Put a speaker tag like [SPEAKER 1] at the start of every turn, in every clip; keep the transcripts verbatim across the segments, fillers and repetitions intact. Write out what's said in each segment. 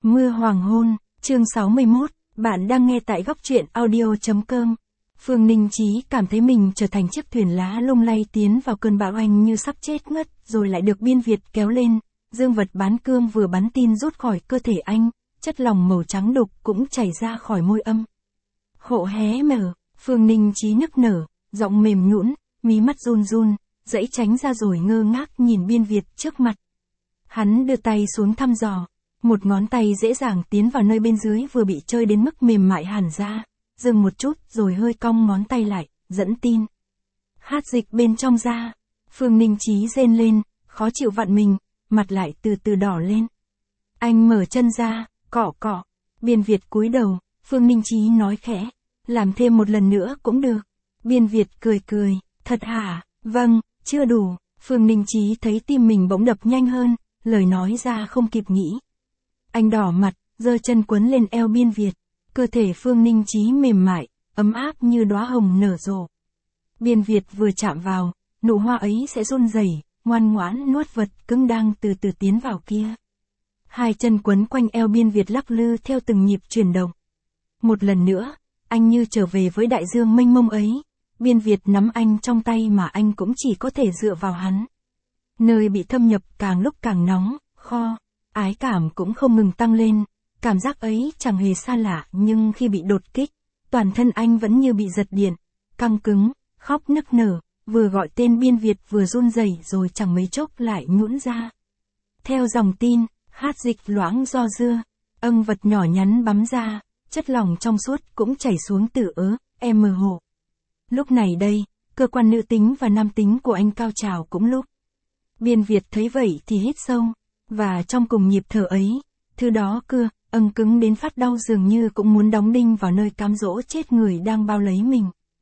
[SPEAKER 1] Mưa hoàng hôn, chương sáu mươi mốt, bạn đang nghe tại góc truyện audio chấm com. Phương Ninh Chí cảm thấy mình trở thành chiếc thuyền lá lung lay tiến vào cơn bão anh như sắp chết ngất, rồi lại được biên Việt kéo lên. Dương vật bán cương vừa bắn tin rút khỏi cơ thể anh, chất lỏng màu trắng đục cũng chảy ra khỏi môi âm. Hộ hé mở, Phương Ninh Chí nức nở, giọng mềm nhũn, mí mắt run run, dãy tránh ra rồi ngơ ngác nhìn biên Việt trước mặt. Hắn đưa tay xuống thăm dò. Một ngón tay dễ dàng tiến vào nơi bên dưới vừa bị chơi đến mức mềm mại hẳn ra, dừng một chút rồi hơi cong ngón tay lại, dẫn tin. Hát dịch bên trong ra, Phương Ninh Chí rên lên, khó chịu vặn mình, mặt lại từ từ đỏ lên. Anh mở chân ra, cọ cọ, biên Việt cúi đầu, Phương Ninh Chí nói khẽ, làm thêm một lần nữa cũng được. Biên Việt cười cười, thật hả, vâng, chưa đủ, Phương Ninh Chí thấy tim mình bỗng đập nhanh hơn, lời nói ra không kịp nghĩ. Anh đỏ mặt, giơ chân quấn lên eo biên Việt, cơ thể Phương Ninh Chí mềm mại, ấm áp như đóa hồng nở rộ. Biên Việt vừa chạm vào, nụ hoa ấy sẽ run rẩy, ngoan ngoãn nuốt vật cứng đang từ từ tiến vào kia. Hai chân quấn quanh eo biên Việt lắc lư theo từng nhịp chuyển động. Một lần nữa, anh như trở về với đại dương mênh mông ấy, biên Việt nắm anh trong tay mà anh cũng chỉ có thể dựa vào hắn. Nơi bị thâm nhập càng lúc càng nóng, kho. Ái cảm cũng không ngừng tăng lên, cảm giác ấy chẳng hề xa lạ nhưng khi bị đột kích, toàn thân anh vẫn như bị giật điện, căng cứng, khóc nức nở, vừa gọi tên biên Việt vừa run rẩy rồi chẳng mấy chốc lại nhũn ra. Theo dòng tin, hát dịch loãng do dưa, âng vật nhỏ nhắn bắm ra, chất lỏng trong suốt cũng chảy xuống từ ớ, em mờ hộ. Lúc này đây, cơ quan nữ tính và nam tính của anh cao trào cũng lúc. Biên Việt thấy vậy thì hít sâu. Và trong cùng nhịp thở ấy, thứ đó cưa, âng cứng đến phát đau dường như cũng muốn đóng đinh vào nơi cám dỗ chết người đang bao lấy mình.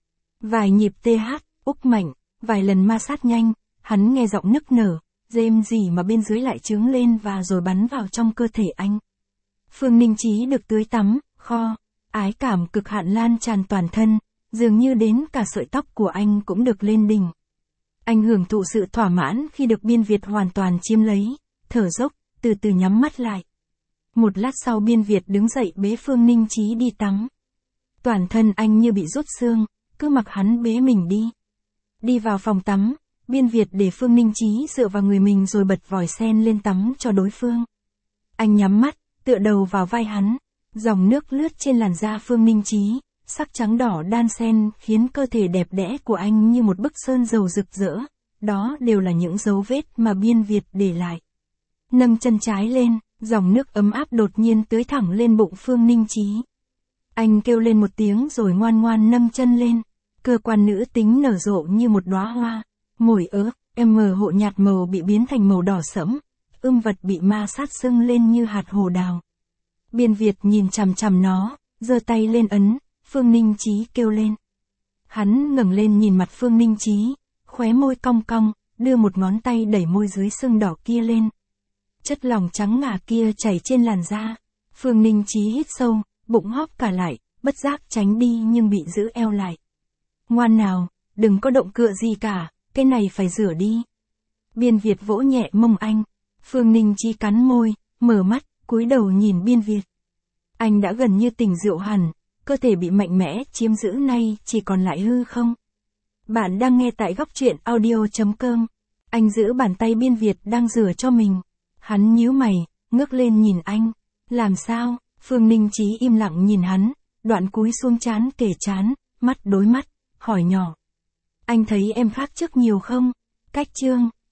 [SPEAKER 1] Vài nhịp tê hát, úc mạnh, vài lần ma sát nhanh, hắn nghe giọng nức nở, rên rỉ mà bên dưới lại trướng lên và rồi bắn vào trong cơ thể anh. Phương Ninh Chí được tưới tắm, kho, ái cảm cực hạn lan tràn toàn thân, dường như đến cả sợi tóc của anh cũng được lên đỉnh. Anh hưởng thụ sự thỏa mãn khi được biên Việt hoàn toàn chiếm lấy. Thở dốc, từ từ nhắm mắt lại. Một lát sau biên Việt đứng dậy bế Phương Ninh Chí đi tắm. Toàn thân anh như bị rút xương, cứ mặc hắn bế mình đi. Đi vào phòng tắm, biên Việt để Phương Ninh Chí dựa vào người mình rồi bật vòi sen lên tắm cho đối phương. Anh nhắm mắt, tựa đầu vào vai hắn, dòng nước lướt trên làn da Phương Ninh Chí, sắc trắng đỏ đan xen khiến cơ thể đẹp đẽ của anh như một bức sơn dầu rực rỡ. Đó đều là những dấu vết mà biên Việt để lại. Nâng chân trái lên, dòng nước ấm áp đột nhiên tưới thẳng lên bụng Phương Ninh Chí. Anh kêu lên một tiếng rồi ngoan ngoan nâng chân lên. Cơ quan nữ tính nở rộ như một đóa hoa. Mồi ớ, em hộ nhạt màu bị biến thành màu đỏ sẫm. Ưm vật bị ma sát sưng lên như hạt hồ đào. Biên Việt nhìn chằm chằm nó, giơ tay lên ấn, Phương Ninh Chí kêu lên. Hắn ngẩng lên nhìn mặt Phương Ninh Chí, khóe môi cong cong, đưa một ngón tay đẩy môi dưới sưng đỏ kia lên. Chất lỏng trắng ngà kia chảy trên làn da. Phương Ninh Chí hít sâu, bụng hóp cả lại, bất giác tránh đi nhưng bị giữ eo lại. Ngoan nào, đừng có động cựa gì cả, cái này phải rửa đi. Biên Việt vỗ nhẹ mông anh. Phương Ninh Chí cắn môi, mở mắt, cúi đầu nhìn biên Việt. Anh đã gần như tỉnh rượu hẳn, cơ thể bị mạnh mẽ chiếm giữ nay chỉ còn lại hư không. Bạn đang nghe tại góc truyện audio chấm com. Anh giữ bàn tay biên Việt đang rửa cho mình. Hắn nhíu mày, ngước lên nhìn anh. Làm sao? Phương Ninh Chí im lặng nhìn hắn, đoạn cúi xuống trán kề trán, mắt đối mắt, hỏi nhỏ. Anh thấy em khác trước nhiều không? Cách trương,